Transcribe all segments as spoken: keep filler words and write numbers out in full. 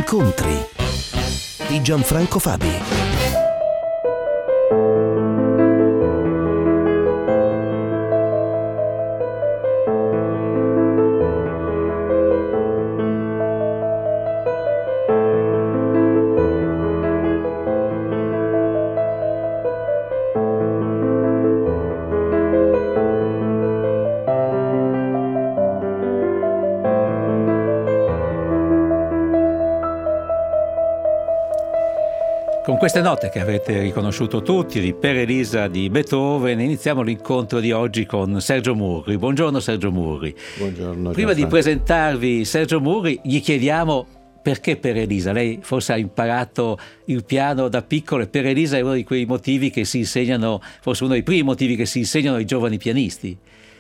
Incontri di Gianfranco Fabi. Con queste note che avete riconosciuto tutti di Per Elisa di Beethoven, iniziamo l'incontro di oggi con Sergio Murri. Buongiorno Sergio Murri. Buongiorno. Prima di presentarvi Sergio Murri, gli chiediamo perché Per Elisa. Lei forse ha imparato il piano da piccolo e Per Elisa è uno di quei motivi che si insegnano, forse uno dei primi motivi che si insegnano ai giovani pianisti.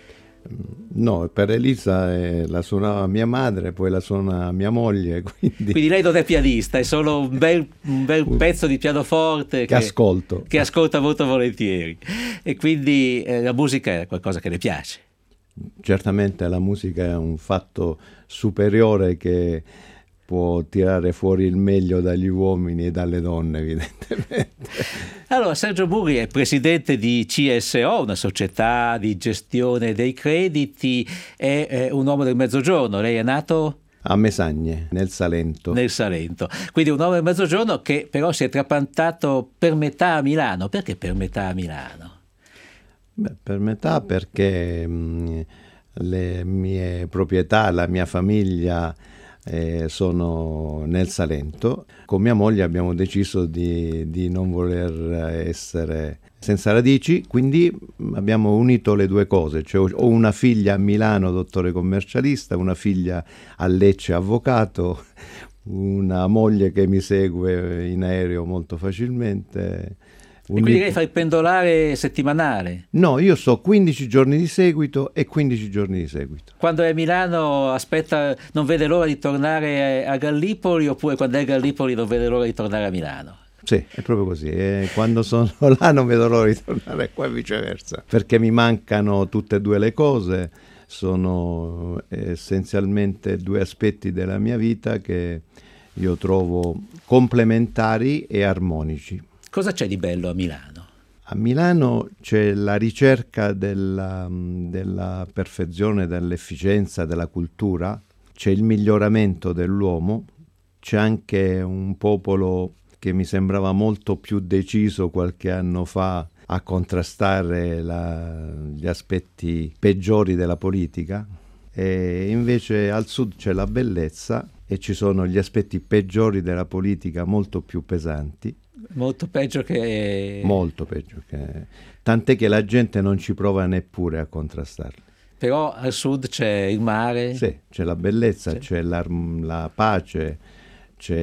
No, Per Elisa eh, la suonava mia madre, poi la suona mia moglie. Quindi, quindi lei non è pianista, è solo un bel, un bel pezzo di pianoforte che, che ascolto. Che ascolta molto volentieri. E quindi eh, la musica è qualcosa che le piace. Certamente la musica è un fatto superiore che può tirare fuori il meglio dagli uomini e dalle donne, evidentemente. Allora, Sergio Murri è presidente di C S O, una società di gestione dei crediti, è, è un uomo del Mezzogiorno. Lei è nato? A Mesagne, nel Salento. Nel Salento. Quindi un uomo del Mezzogiorno che però si è trapiantato per metà a Milano. Perché per metà a Milano? Beh, per metà perché mh, le mie proprietà, la mia famiglia Eh, sono nel Salento. Con mia moglie abbiamo deciso di, di non voler essere senza radici, quindi abbiamo unito le due cose, cioè ho una figlia a Milano dottore commercialista, una figlia a Lecce avvocato, una moglie che mi segue in aereo molto facilmente. E quindi lei fa il pendolare settimanale? No, io sto quindici giorni di seguito e quindici giorni di seguito. Quando è a Milano aspetta, non vede l'ora di tornare a Gallipoli, oppure quando è a Gallipoli non vede l'ora di tornare a Milano? Sì, è proprio così. E quando sono là non vedo l'ora di tornare qua e viceversa, perché mi mancano tutte e due le cose. Sono essenzialmente due aspetti della mia vita che io trovo complementari e armonici. Cosa c'è di bello a Milano? A Milano c'è la ricerca della, della perfezione, dell'efficienza, della cultura, c'è il miglioramento dell'uomo, c'è anche un popolo che mi sembrava molto più deciso qualche anno fa a contrastare la, gli aspetti peggiori della politica, e invece al sud c'è la bellezza e ci sono gli aspetti peggiori della politica molto più pesanti. Molto peggio che... Molto peggio che... Tant'è che la gente non ci prova neppure a contrastarli. Però al sud c'è il mare. Sì, c'è la bellezza, sì. C'è la, la pace, c'è...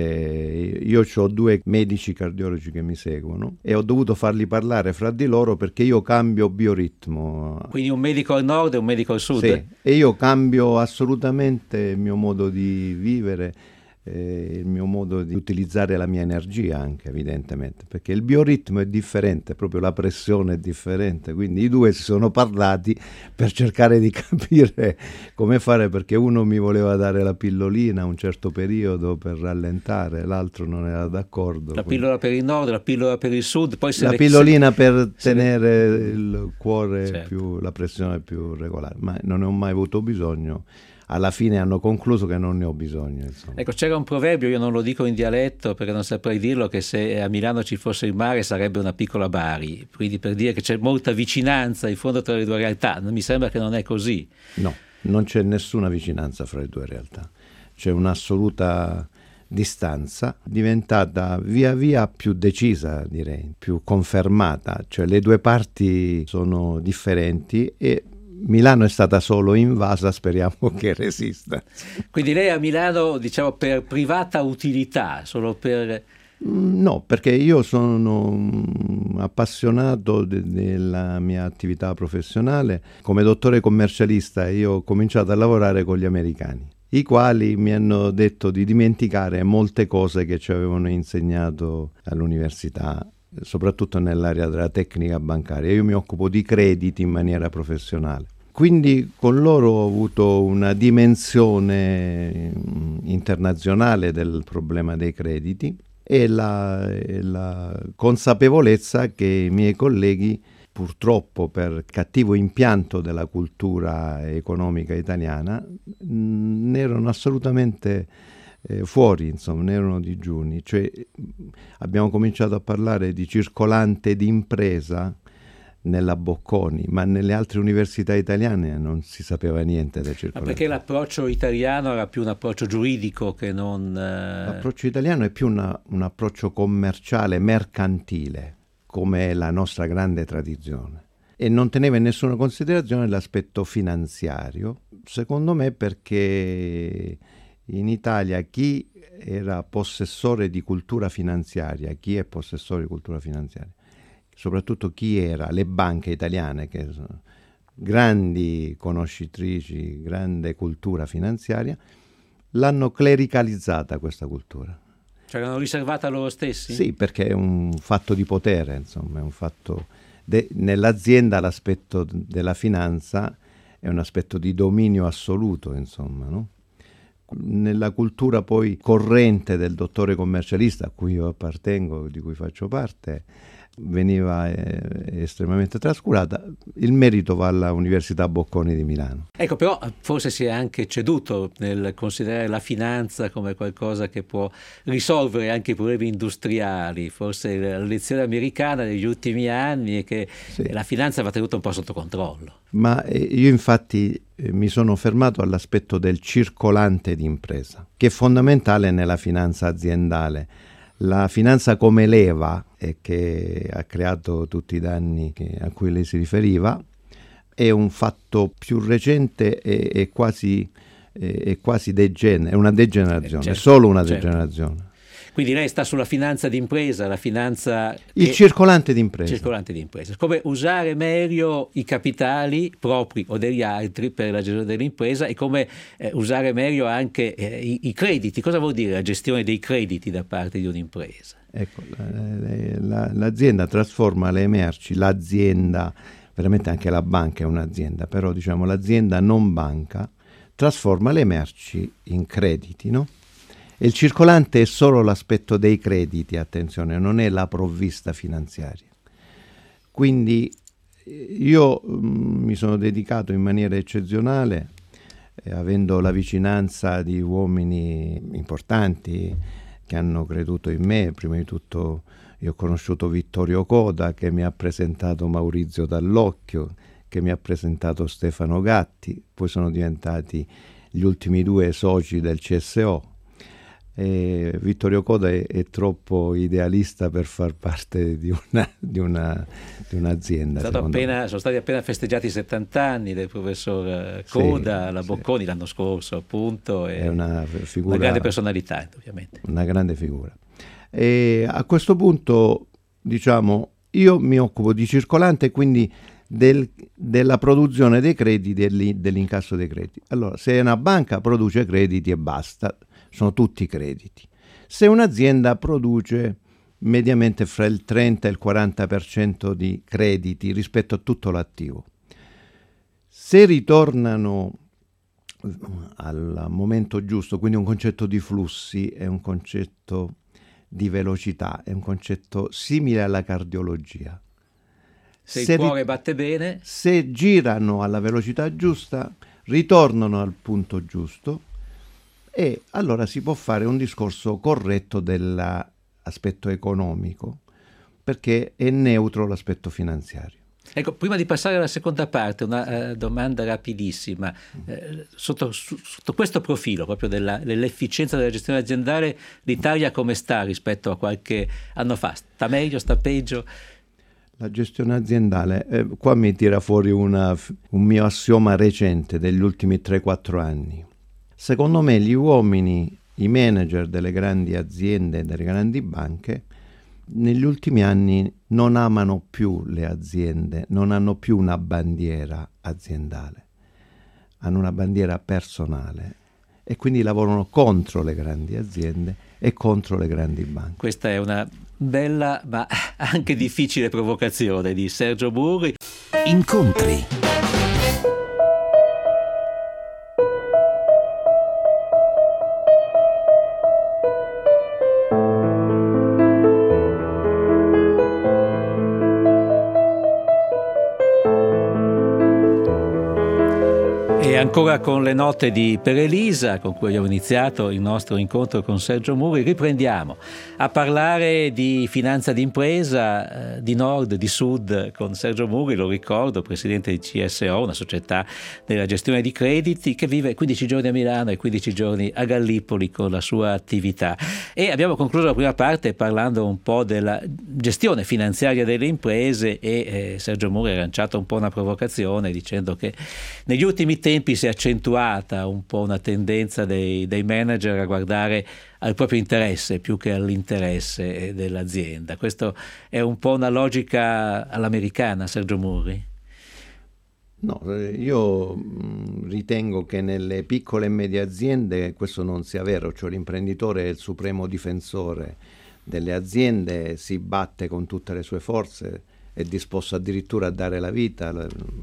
Io ho due medici cardiologi che mi seguono e ho dovuto farli parlare fra di loro perché io cambio bioritmo. Quindi un medico al nord e un medico al sud? Sì, e io cambio assolutamente il mio modo di vivere, Eh, il mio modo di utilizzare la mia energia anche, evidentemente, perché il bioritmo è differente, proprio la pressione è differente, quindi i due si sono parlati per cercare di capire come fare, perché uno mi voleva dare la pillolina a un certo periodo per rallentare, l'altro non era d'accordo. La quindi... pillola per il nord, la pillola per il sud, poi se la le... pillolina per se... tenere il cuore, certo, più, la pressione più regolare, ma non ne ho mai avuto bisogno. Alla fine hanno concluso che non ne ho bisogno. Insomma. Ecco, c'era un proverbio, io non lo dico in dialetto perché non saprei dirlo, che se a Milano ci fosse il mare sarebbe una piccola Bari, quindi per dire che c'è molta vicinanza in fondo tra le due realtà. Mi sembra che non è così. No, non c'è nessuna vicinanza fra le due realtà, c'è un'assoluta distanza diventata via via più decisa, direi, più confermata, cioè le due parti sono differenti e Milano è stata solo invasa, speriamo che resista. Quindi lei a Milano, diciamo, per privata utilità, solo per... No, perché io sono appassionato de- della mia attività professionale. Come dottore commercialista io ho cominciato a lavorare con gli americani, i quali mi hanno detto di dimenticare molte cose che ci avevano insegnato all'università, soprattutto nell'area della tecnica bancaria. Io mi occupo di crediti in maniera professionale Quindi con loro ho avuto una dimensione internazionale del problema dei crediti e la, e la consapevolezza che i miei colleghi, purtroppo per cattivo impianto della cultura economica italiana, ne erano assolutamente eh, fuori, insomma, ne erano digiuni. Cioè, abbiamo cominciato a parlare di circolante d'impresa nella Bocconi, ma nelle altre università italiane non si sapeva niente del circolante. Ma perché l'approccio italiano era più un approccio giuridico che non... Eh... L'approccio italiano è più una, un approccio commerciale, mercantile, come è la nostra grande tradizione, e non teneva in nessuna considerazione l'aspetto finanziario, secondo me perché in Italia chi era possessore di cultura finanziaria, chi è possessore di cultura finanziaria, soprattutto chi era, le banche italiane, che sono grandi conoscitrici, grande cultura finanziaria, l'hanno clericalizzata questa cultura. Cioè l'hanno riservata a loro stessi? Sì, perché è un fatto di potere, insomma, è un fatto... De, nell'azienda l'aspetto della finanza è un aspetto di dominio assoluto, insomma, no? Nella cultura poi corrente del dottore commercialista, a cui io appartengo, di cui faccio parte, veniva eh, estremamente trascurata. Il merito va alla Università Bocconi di Milano. Ecco, però forse si è anche ceduto nel considerare la finanza come qualcosa che può risolvere anche i problemi industriali. Forse la lezione americana degli ultimi anni è che sì, la finanza va tenuta un po' sotto controllo. Ma eh, io infatti eh, mi sono fermato all'aspetto del circolante d'impresa, che è fondamentale nella finanza aziendale. La finanza come leva, e che ha creato tutti i danni che, a cui lei si riferiva, è un fatto più recente e, e quasi, e, e quasi degen- è una degenerazione, eh, certo, è solo una certo. degenerazione. Quindi lei sta sulla finanza d'impresa, la finanza... Il che... circolante d'impresa. circolante d'impresa. Come usare meglio i capitali propri o degli altri per la gestione dell'impresa e come eh, usare meglio anche eh, i, i crediti. Cosa vuol dire la gestione dei crediti da parte di un'impresa? Ecco, la, la, l'azienda trasforma le merci, l'azienda, veramente anche la banca è un'azienda, però diciamo l'azienda non banca, trasforma le merci in crediti, no? Il circolante è solo l'aspetto dei crediti, attenzione, non è la provvista finanziaria. Quindi io mh, mi sono dedicato in maniera eccezionale, eh, avendo la vicinanza di uomini importanti che hanno creduto in me. Prima di tutto io ho conosciuto Vittorio Coda, che mi ha presentato Maurizio Dall'Occhio, che mi ha presentato Stefano Gatti, poi sono diventati gli ultimi due soci del C S O. E Vittorio Coda è, è troppo idealista per far parte di, una, di, una, di un'azienda. Appena, sono stati appena festeggiati i settanta anni del professor Coda, sì, la Bocconi, sì, l'anno scorso appunto, è una, figura, una grande personalità ovviamente. Una grande figura. E a questo punto diciamo io mi occupo di circolante, quindi del, della produzione dei crediti, dell'in, dell'incasso dei crediti. Allora, se una banca produce crediti e basta, sono tutti crediti. Se un'azienda produce mediamente fra il trenta e il quaranta per cento di crediti rispetto a tutto l'attivo, se ritornano al momento giusto, quindi un concetto di flussi, è un concetto di velocità, è un concetto simile alla cardiologia. Se, se il cuore ri- batte bene, se girano alla velocità giusta, ritornano al punto giusto, e allora si può fare un discorso corretto dell'aspetto economico, perché è neutro l'aspetto finanziario. Ecco, prima di passare alla seconda parte, una uh, domanda rapidissima. Eh, sotto, su, sotto questo profilo proprio della, dell'efficienza della gestione aziendale, l'Italia come sta rispetto a qualche anno fa? Sta meglio, sta peggio? La gestione aziendale, eh, qua mi tira fuori una, un mio assioma recente degli ultimi tre quattro anni. Secondo me gli uomini, i manager delle grandi aziende, delle grandi banche, negli ultimi anni non amano più le aziende, non hanno più una bandiera aziendale, hanno una bandiera personale e quindi lavorano contro le grandi aziende e contro le grandi banche. Questa è una bella ma anche difficile provocazione di Sergio Burri. Incontri. Ancora con le note di Per Elisa, con cui abbiamo iniziato il nostro incontro con Sergio Muri, riprendiamo a parlare di finanza d'impresa, eh, di nord, di sud, con Sergio Muri, lo ricordo, presidente di C S O, una società della gestione di crediti, che vive quindici giorni a Milano e quindici giorni a Gallipoli con la sua attività. E abbiamo concluso la prima parte parlando un po' della gestione finanziaria delle imprese e eh, Sergio Muri ha lanciato un po' una provocazione dicendo che negli ultimi tempi si è accentuata un po' una tendenza dei, dei manager a guardare al proprio interesse più che all'interesse dell'azienda. Questo è un po' una logica all'americana, Sergio Muri? No, io ritengo che nelle piccole e medie aziende questo non sia vero, cioè l'imprenditore è il supremo difensore delle aziende, si batte con tutte le sue forze, è disposto addirittura a dare la vita.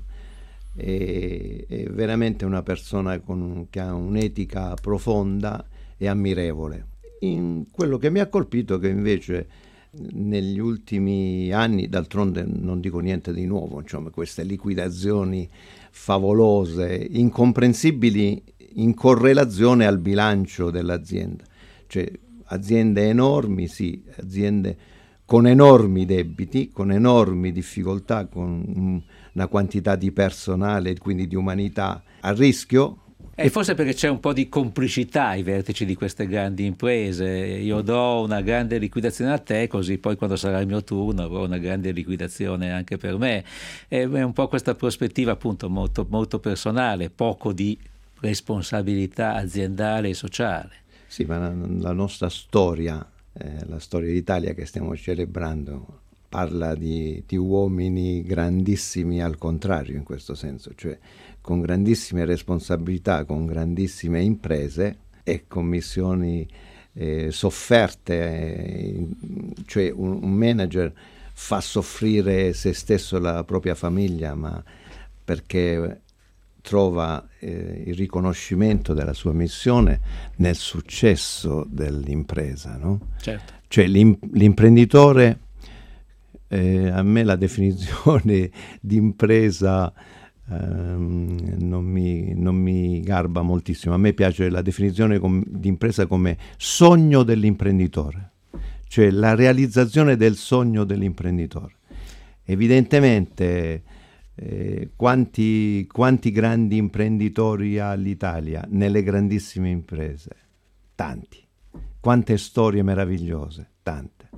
È, è veramente una persona con, che ha un'etica profonda e ammirevole. In quello che mi ha colpito è che invece negli ultimi anni, d'altronde non dico niente di nuovo, insomma, queste liquidazioni favolose, incomprensibili in correlazione al bilancio dell'azienda, cioè aziende enormi, sì, aziende con enormi debiti, con enormi difficoltà, con una quantità di personale e quindi di umanità a rischio. E forse perché c'è un po' di complicità ai vertici di queste grandi imprese. Io do una grande liquidazione a te, così poi quando sarà il mio turno avrò una grande liquidazione anche per me. È un po' questa prospettiva appunto molto, molto personale, poco di responsabilità aziendale e sociale. Sì, ma la, la nostra storia, eh, la storia d'Italia che stiamo celebrando, parla di, di uomini grandissimi al contrario in questo senso, cioè con grandissime responsabilità, con grandissime imprese e commissioni eh, sofferte, eh, cioè un, un manager fa soffrire se stesso e la propria famiglia, ma perché trova eh, il riconoscimento della sua missione nel successo dell'impresa, no? Certo. Cioè l'im- l'imprenditore, eh, a me la definizione di impresa ehm, non, mi, non mi garba moltissimo, a me piace la definizione com- di impresa come sogno dell'imprenditore, cioè la realizzazione del sogno dell'imprenditore. Evidentemente Eh, quanti, quanti grandi imprenditori ha l'Italia nelle grandissime imprese? Tanti. Quante storie meravigliose? Tante.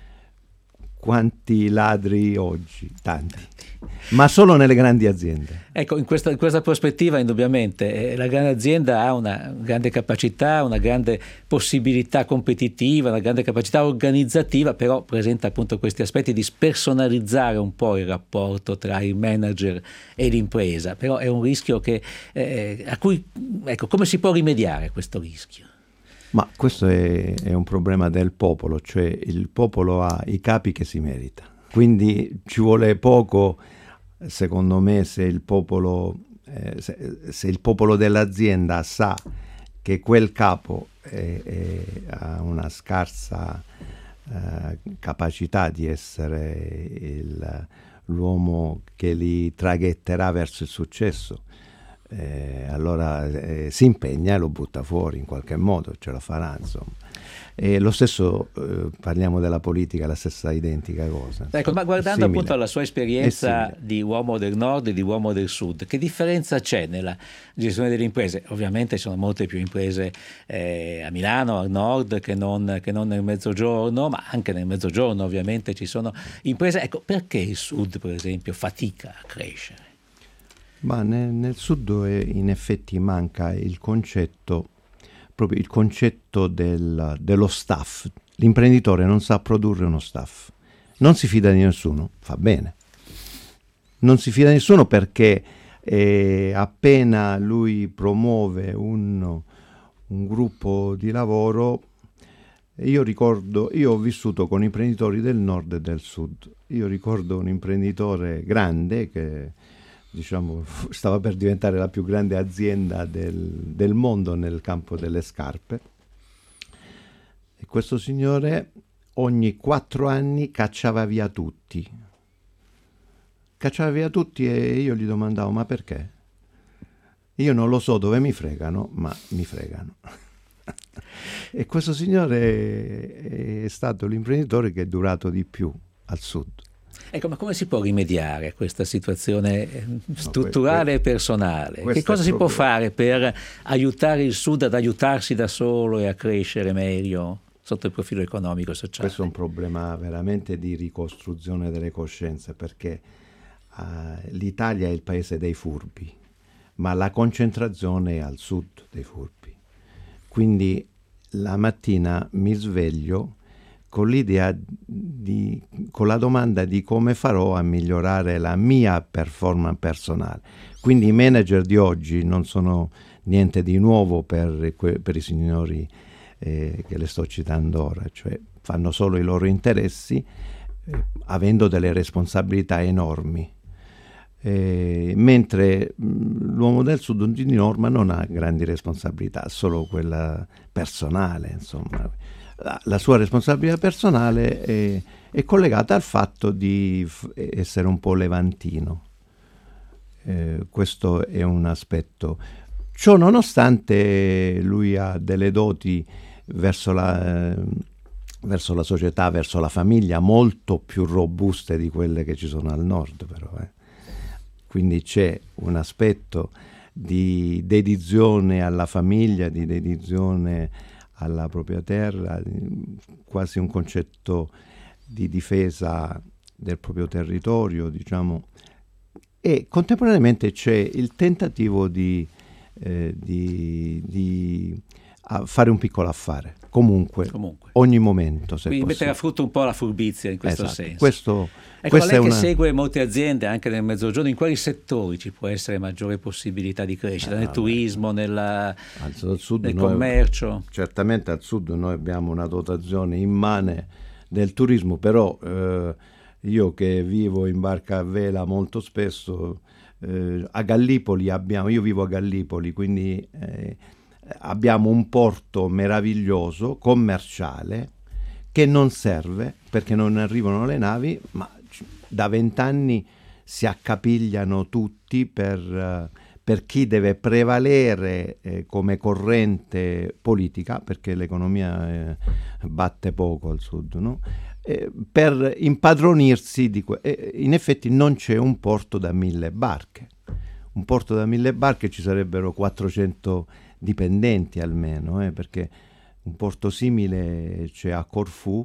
Quanti ladri oggi? Tanti. Ma solo nelle grandi aziende. Ecco, in questa, in questa prospettiva indubbiamente eh, la grande azienda ha una grande capacità, una grande possibilità competitiva, una grande capacità organizzativa, però presenta appunto questi aspetti di spersonalizzare un po' il rapporto tra il manager e l'impresa, però è un rischio che, eh, a cui, ecco, come si può rimediare a questo rischio? Ma questo è, è un problema del popolo, cioè il popolo ha i capi che si merita. Quindi ci vuole poco, secondo me, se il popolo, eh, se, se il popolo dell'azienda sa che quel capo è, è, ha una scarsa eh, capacità di essere il, l'uomo che li traghetterà verso il successo, eh, allora eh, si impegna e lo butta fuori in qualche modo, ce la farà, insomma. E lo stesso, eh, parliamo della politica, la stessa identica cosa. Ecco, ma guardando appunto alla sua esperienza di uomo del nord e di uomo del sud, che differenza c'è nella gestione delle imprese? Ovviamente ci sono molte più imprese eh, a Milano, al nord, che non, che non nel mezzogiorno, ma anche nel mezzogiorno ovviamente ci sono imprese. Ecco, perché il sud, per esempio, fatica a crescere? Ma nel, nel sud in effetti manca il concetto proprio il concetto del, dello staff. L'imprenditore non sa produrre uno staff, non si fida di nessuno, fa bene, non si fida di nessuno perché eh, appena lui promuove un, un gruppo di lavoro, io ricordo, io ho vissuto con imprenditori del nord e del sud, io ricordo un imprenditore grande che diciamo stava per diventare la più grande azienda del, del mondo nel campo delle scarpe, e questo signore ogni quattro anni cacciava via tutti cacciava via tutti e io gli domandavo ma perché? Io non lo so dove mi fregano, ma mi fregano. E questo signore è stato l'imprenditore che è durato di più al sud. Ecco, ma come si può rimediare a questa situazione strutturale e personale? Che cosa si può fare per aiutare il Sud ad aiutarsi da solo e a crescere meglio sotto il profilo economico e sociale? Questo è un problema veramente di ricostruzione delle coscienze, perché uh, l'Italia è il paese dei furbi, ma la concentrazione è al sud dei furbi. Quindi la mattina mi sveglio con l'idea di, con la domanda di come farò a migliorare la mia performance personale. Quindi i manager di oggi non sono niente di nuovo per, per i signori eh, che le sto citando ora, cioè fanno solo i loro interessi eh, avendo delle responsabilità enormi. Eh, mentre mh, l'uomo del sud di norma non ha grandi responsabilità, solo quella personale, insomma. La, la sua responsabilità personale è, è collegata al fatto di f- essere un po' levantino. Eh, questo è un aspetto. Ciò nonostante lui ha delle doti verso la, eh, verso la società, verso la famiglia molto più robuste di quelle che ci sono al nord, però. Eh. Quindi c'è un aspetto di dedizione alla famiglia, di dedizione alla propria terra, quasi un concetto di difesa del proprio territorio, diciamo, e contemporaneamente c'è il tentativo di, eh, di, di a fare un piccolo affare, comunque, comunque. ogni momento. Se Quindi mettere a frutto un po' la furbizia in questo esatto. senso. Questo, ecco, lei è che una... segue molte aziende anche nel Mezzogiorno, in quali settori ci può essere maggiore possibilità di crescita? Eh, nel turismo, nella, al sud nel noi, commercio? Certamente al sud noi abbiamo una dotazione immane del turismo, però eh, io che vivo in barca a vela molto spesso, eh, a Gallipoli abbiamo, io vivo a Gallipoli, quindi eh, abbiamo un porto meraviglioso, commerciale, che non serve perché non arrivano le navi, ma da vent'anni si accapigliano tutti per, per chi deve prevalere eh, come corrente politica, perché l'economia eh, batte poco al sud, no? Eh, per impadronirsi di que- eh, in effetti non c'è un porto da mille barche. Un porto da mille barche ci sarebbero quattrocento dipendenti almeno, eh, perché un porto simile c'è a Corfù,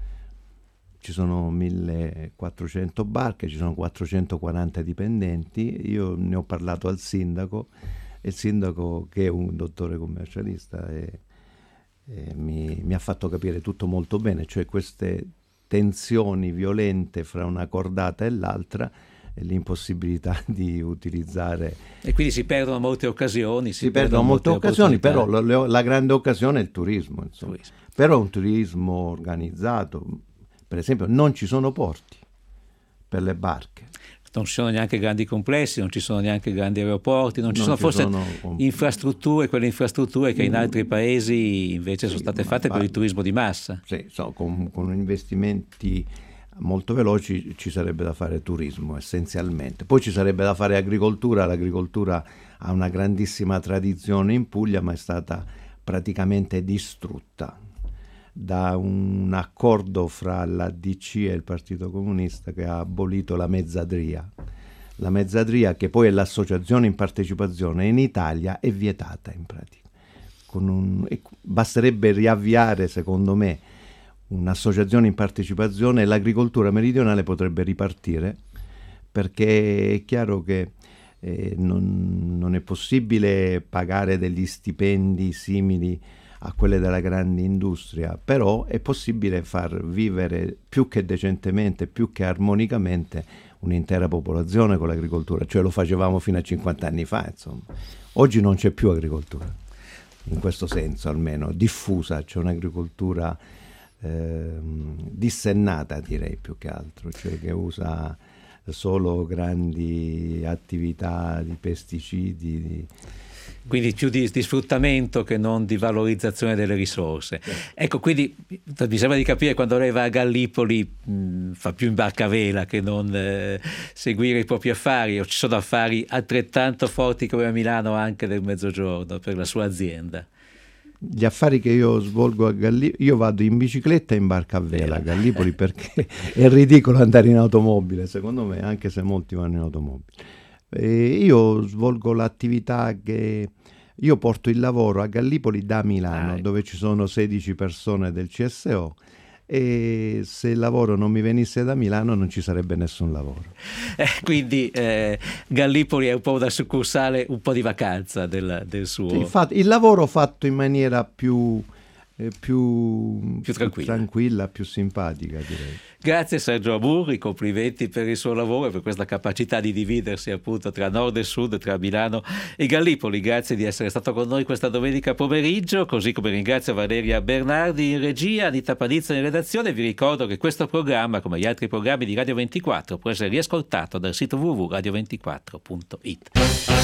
ci sono millequattrocento barche, ci sono quattrocentoquaranta dipendenti. Io ne ho parlato al sindaco, e il sindaco, che è un dottore commercialista, e, e mi, mi ha fatto capire tutto molto bene, cioè queste tensioni violente fra una cordata e l'altra, l'impossibilità di utilizzare, e quindi si perdono molte occasioni si, si perdono, perdono molte, molte occasioni, però la, la grande occasione è il turismo, insomma. turismo però un turismo organizzato. Per esempio non ci sono porti per le barche, non ci sono neanche grandi complessi, non ci sono neanche grandi aeroporti, non ci non sono ci forse sono... infrastrutture, quelle infrastrutture che in altri paesi invece sì, sono state fatte per il turismo di massa. Sì, so, con, con investimenti molto veloci ci sarebbe da fare turismo essenzialmente, poi ci sarebbe da fare agricoltura. L'agricoltura ha una grandissima tradizione in Puglia, ma è stata praticamente distrutta da un accordo fra la D C e il Partito Comunista che ha abolito la mezzadria. La mezzadria, che poi è l'associazione in partecipazione, in Italia è vietata in pratica. Con un, basterebbe riavviare, secondo me, un'associazione in partecipazione e l'agricoltura meridionale potrebbe ripartire, perché è chiaro che eh, non, non è possibile pagare degli stipendi simili a quelle della grande industria, però è possibile far vivere più che decentemente, più che armonicamente un'intera popolazione con l'agricoltura, cioè lo facevamo fino a cinquanta anni fa, insomma. Oggi non c'è più agricoltura, in questo senso almeno, diffusa, c'è un'agricoltura eh, dissennata, direi, più che altro, cioè che usa solo grandi attività di pesticidi, di quindi più di, di sfruttamento che non di valorizzazione delle risorse. Sì. Ecco, quindi mi sembra di capire, quando lei va a Gallipoli mh, fa più in barca a vela che non eh, seguire i propri affari, o ci sono affari altrettanto forti come a Milano anche del Mezzogiorno per la sua azienda? Gli affari che io svolgo a Gallipoli, io vado in bicicletta e in barca a vela a Gallipoli perché è ridicolo andare in automobile, secondo me, anche se molti vanno in automobile. E io svolgo l'attività che io porto il lavoro a Gallipoli da Milano, ah, dove ci sono sedici persone del C S O, e se il lavoro non mi venisse da Milano non ci sarebbe nessun lavoro. Eh, quindi eh, Gallipoli è un po' una succursale, un po' di vacanza del, del suo... Sì, infatti, il lavoro fatto in maniera più... Eh, più, più tranquilla. più tranquilla, più simpatica, direi. Grazie Sergio Amurri, complimenti per il suo lavoro e per questa capacità di dividersi appunto tra nord e sud, tra Milano e Gallipoli. Grazie di essere stato con noi questa domenica pomeriggio, così come ringrazio Valeria Bernardi in regia, Anita Panizza in redazione. Vi ricordo che questo programma, come gli altri programmi di Radio ventiquattro, può essere riascoltato dal sito w w w punto radio ventiquattro punto it.